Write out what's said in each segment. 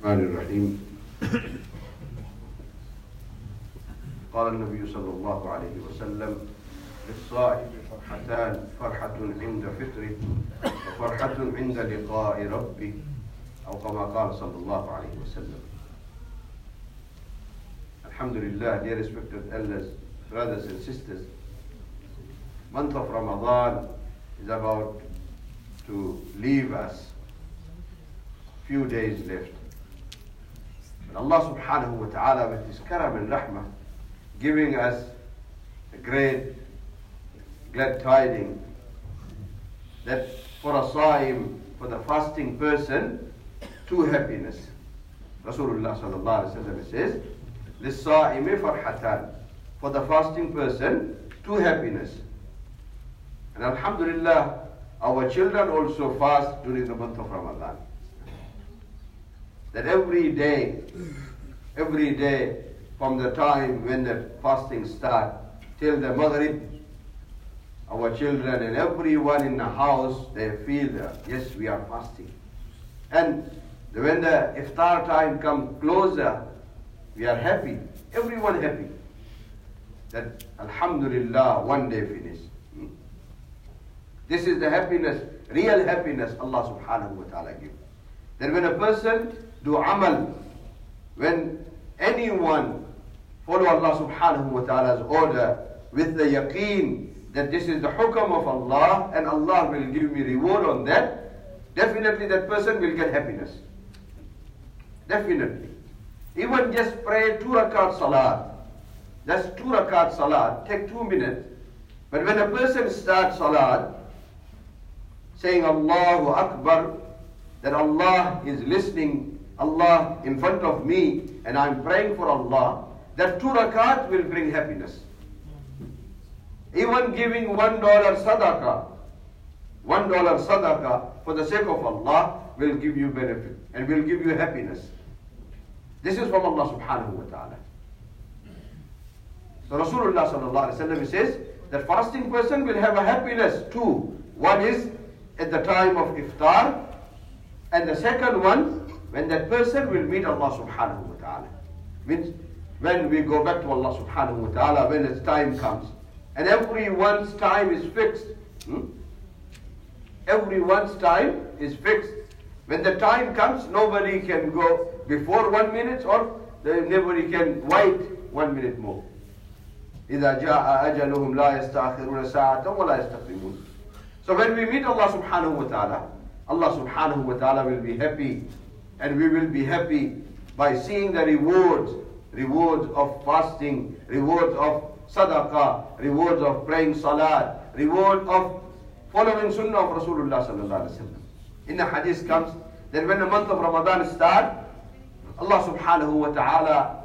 الرحمن الرحيم. قال النبي صلى الله عليه وسلم: للصائم فرحتان، فرحة عند فطره وفرحة عند لقاء ربه، أو كما قال صلى الله عليه وسلم. Alhamdulillah, dear respected elders, brothers and sisters, month of Ramadan is about to leave us. Few days left. But Allah subhanahu wa ta'ala, with His karam and rahmah, giving us a great glad tidings that for a saim, for the fasting person, two happiness. Rasulullah sallallahu alaihi wasallam says, "Lis-sa'imi farhatan." For the fasting person, two happiness. And alhamdulillah, our children also fast during the month of Ramadan. That every day from the time when the fasting starts till the Maghrib, our children and everyone in the house, they feel that, yes, we are fasting. And when the iftar time comes closer, we are happy, everyone happy. That alhamdulillah, one day finished. This is the happiness, real happiness Allah subhanahu wa ta'ala gives. That when a person do amal, when anyone follow Allah subhanahu wa ta'ala's order with the yaqeen that this is the hukam of Allah and Allah will give me reward on that, definitely that person will get happiness. Definitely. Even just pray 2 rakat salat. That's 2 rakat salat, take 2 minutes. But when a person starts salat, saying Allahu Akbar, that Allah is listening, Allah in front of me, and I'm praying for Allah, that 2 rakat will bring happiness. Even giving $1 sadaqah, $1 sadaqah for the sake of Allah will give you benefit and will give you happiness. This is from Allah subhanahu wa ta'ala. So Rasulullah sallallahu alaihi wasallam says that fasting person will have a happiness too. One is at the time of iftar, and the second one when that person will meet Allah subhanahu wa ta'ala. Means when we go back to Allah subhanahu wa ta'ala, when its time comes. And everyone's time is fixed. Everyone's time is fixed. When the time comes, nobody can go before 1 minute or nobody can wait 1 minute more. إِذَا جَاءَ أَجَلُهُمْ لَا يَسْتَأْخِرُونَ سَاعَةً وَلَا يَسْتَقْدِمُونَ. So when we meet Allah subhanahu wa ta'ala, Allah subhanahu wa ta'ala will be happy, and we will be happy by seeing the rewards of fasting, rewards of sadaqah, rewards of praying salat, reward of following sunnah of Rasulullah sallallahu alaihi wasallam. In the hadith comes that when the month of Ramadan starts, Allah subhanahu wa ta'ala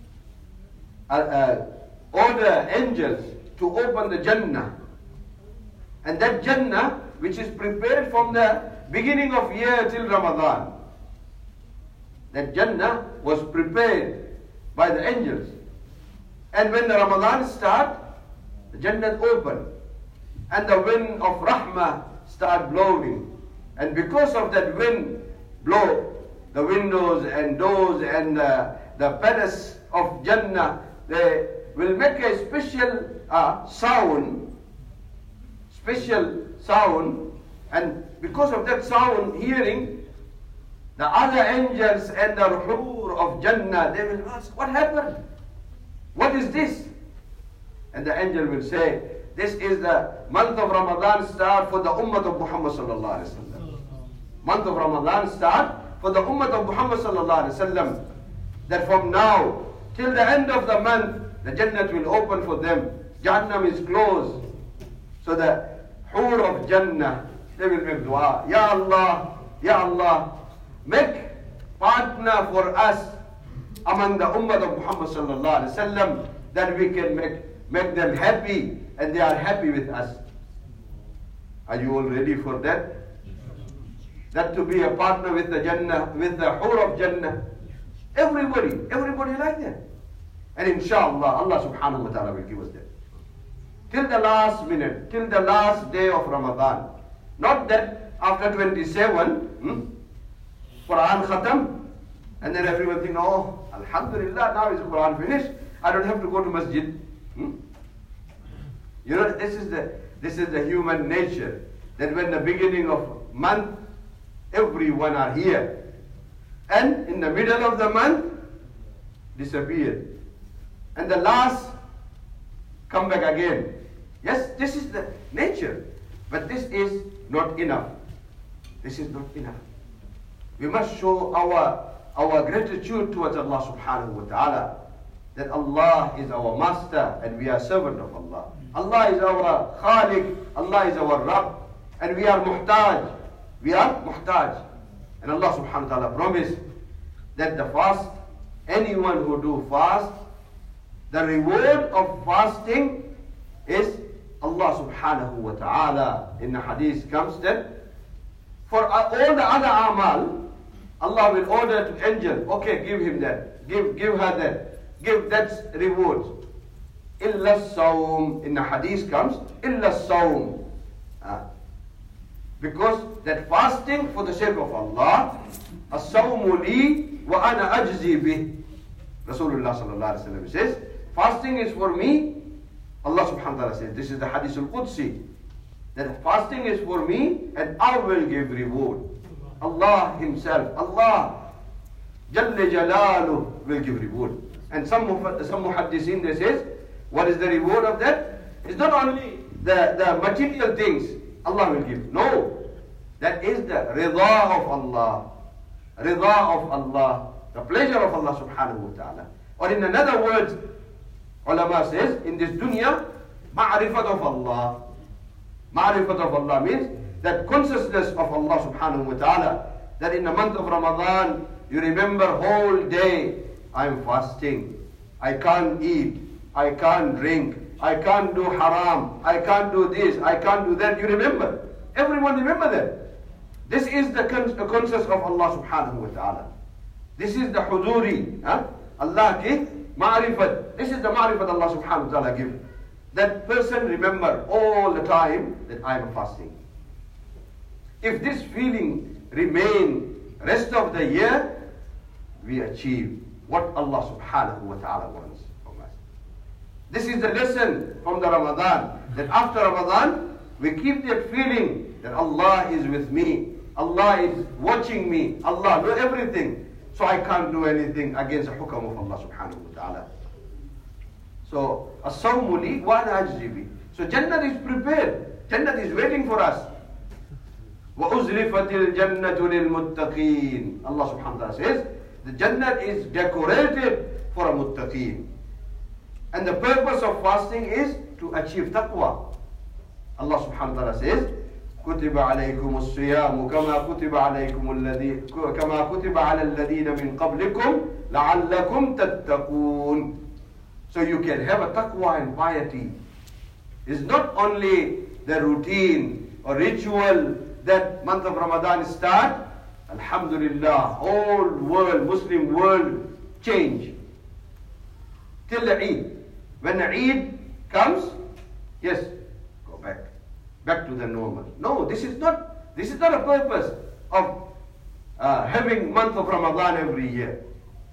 order angels to open the Jannah. And that Jannah, which is prepared from the beginning of year till Ramadan, that Jannah was prepared by the angels. And when the Ramadan starts, the Jannah open, and the wind of Rahmah start blowing. And because of that wind blow, the windows and doors and the palace of Jannah, they will make a special sound, and because of that sound hearing, the other angels and the ruh of Jannah, they will ask, what happened? What is this? And the angel will say, this is the month of Ramadan start for the ummah of Muhammad sallallahu alaihi wasallam. Month of Ramadan start for the ummah of Muhammad sallallahu alaihi wasallam. That from now till the end of the month, the Jannah will open for them. Jahannam is closed. So the hur of Jannah, they will make dua. Ya Allah, make partner for us among the ummah of Muhammad sallallahu alaihi wasallam, that we can make them happy and they are happy with us. Are you all ready for that? That to be a partner with the Jannah, with the hur of Jannah. Everybody like that. And inshallah, Allah subhanahu wa ta'ala will give us that. Till the last minute, till the last day of Ramadan. Not that after 27, Quran Khatam, And then everyone thinks, oh, alhamdulillah, now is the Quran finished. I don't have to go to masjid. You know, this is the human nature. That when the beginning of month, everyone are here. And in the middle of the month, disappear. And the last, come back again. Yes, this is the nature. But this is not enough. This is not enough. We must show our gratitude towards Allah subhanahu wa ta'ala. That Allah is our master and we are servant of Allah. Allah is our Khaliq, Allah is our Rabb, and we are muhtaj. We are muhtaj. And Allah subhanahu wa ta'ala promised that the fast, anyone who do fast, the reward of fasting is Allah subhanahu wa ta'ala. In the hadith comes that for all the other amal, Allah will order to angel, okay, give him that, give her that, give that reward. Illa sawm, in the hadith comes, illa sawm. Because that fasting for the sake of Allah, as-sawmu li wa ana ajzi bih. Rasulullah sallallahu alaihi wasallam says, fasting is for me. Allah subhanahu wa ta'ala says, this is the hadith al-Qudsi, that fasting is for me and I will give reward. Allah himself, Allah Jalla Jalaluh will give reward. And some muhaddithin, they says, what is the reward of that? It's not only the material things Allah will give. No, that is the rida of Allah. Rida of Allah, the pleasure of Allah subhanahu wa ta'ala. Or in another words, ulama says, in this dunya, ma'rifat of Allah. Ma'rifat of Allah means that consciousness of Allah subhanahu wa ta'ala. That in the month of Ramadan, you remember whole day, I'm fasting. I can't eat. I can't drink. I can't do haram. I can't do this. I can't do that. You remember. Everyone remember that. This is the consciousness of Allah subhanahu wa ta'ala. This is the huduri. Allah ki ma'rifat. This is the ma'rifat Allah subhanahu wa ta'ala give. That person remember all the time that I am fasting. If this feeling remain rest of the year, we achieve what Allah subhanahu wa ta'ala wants from us. This is the lesson from the Ramadan. That after Ramadan, we keep that feeling that Allah is with me. Allah is watching me. Allah knows everything. So I can't do anything against the hukam of Allah subhanahu wa ta'ala. So, as-sawmu li wa ana ajzi bi. So Jannah is prepared. Jannah is waiting for us. وَأُزْلِفَتِ الْجَنَّةُ لِلْمُتَّقِينَ. Allah subhanahu wa ta'ala says, the Jannah is decorated for a muttaqeen. And the purpose of fasting is to achieve taqwa. Allah subhanahu wa ta'ala says, كُتِبَ عَلَيْكُمُ الصِّيَامُ كَمَا كُتِبَ عَلَى الَّذِينَ مِنْ قَبْلِكُمْ لَعَلَّكُمْ تَتَّقُونَ. So you can have a taqwa and piety. It's not only the routine or ritual that month of Ramadan start. Alhamdulillah, whole world, Muslim world change. Till the Eid. When the Eid comes, yes, go back to the normal. No, this is not a purpose of having month of Ramadan every year.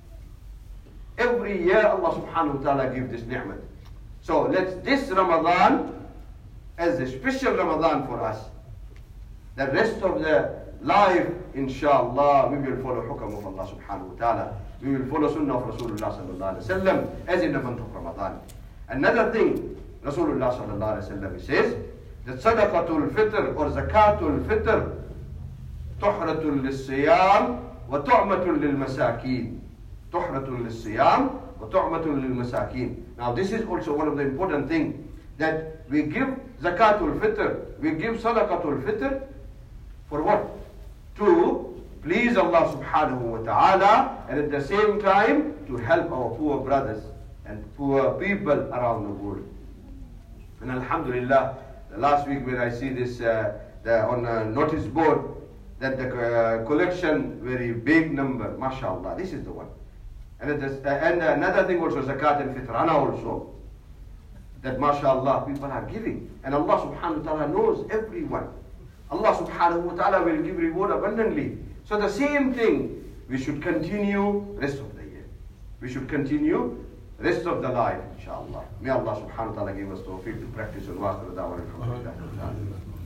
Every year Allah subhanahu wa ta'ala gives this ni'mat. So let's this Ramadan as a special Ramadan for us. The rest of the life, inshallah, we will follow hukam of Allah subhanahu wa ta'ala. We will follow sunnah of Rasulullah sallallahu alayhi wa sallam as in the month of Ramadan. Another thing, Rasulullah sallallahu alayhi wa sallam says, that sadaqatul fitr or zakatul fitr tuhratul lis-siyam wa tu'matul lil-masakin. Tuhratul lis-siyam wa tu'matul lil-masakin. Now this is also one of the important things, that we give zakatul fitr, we give sadaqatul fitr for what? To please Allah subhanahu wa ta'ala, and at the same time to help our poor brothers and poor people around the world. And alhamdulillah, last week when I see this on a notice board that the collection very big number, mashallah, this is the one. And another thing also, zakat and fitrana also, that mashallah people are giving, and Allah subhanahu wa ta'ala knows everyone. Allah subhanahu wa ta'ala will give reward abundantly. So the same thing, we should continue rest of the year. We should continue rest of the life, inshallah. May Allah subhanahu wa ta'ala give us tawfiq to practice and wa akhiru da'wana alhamdulillah.